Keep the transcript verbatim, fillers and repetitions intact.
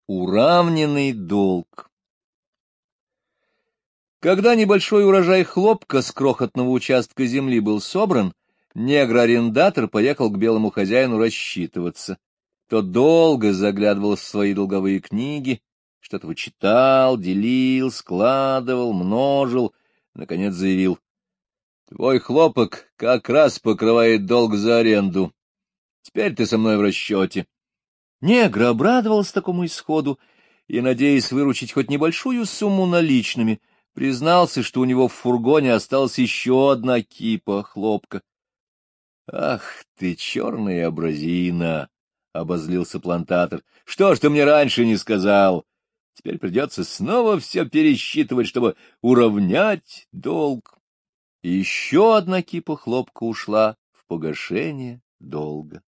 Уравненный долг. Когда небольшой урожай хлопка с крохотного участка земли был собран, негр-арендатор поехал к белому хозяину рассчитываться. Тот долго заглядывал в свои долговые книги, что-то вычитал, делил, складывал, множил, наконец заявил: — Твой хлопок как раз покрывает долг за аренду. Теперь ты со мной в расчете. Негр обрадовался такому исходу и, надеясь выручить хоть небольшую сумму наличными, признался, что у него в фургоне осталась еще одна кипа хлопка. — Ах ты, черная абразина! — обозлился плантатор. — Что ж ты мне раньше не сказал? Теперь придется снова все пересчитывать, чтобы уравнять долг. И еще одна кипа хлопка ушла в погашение долга.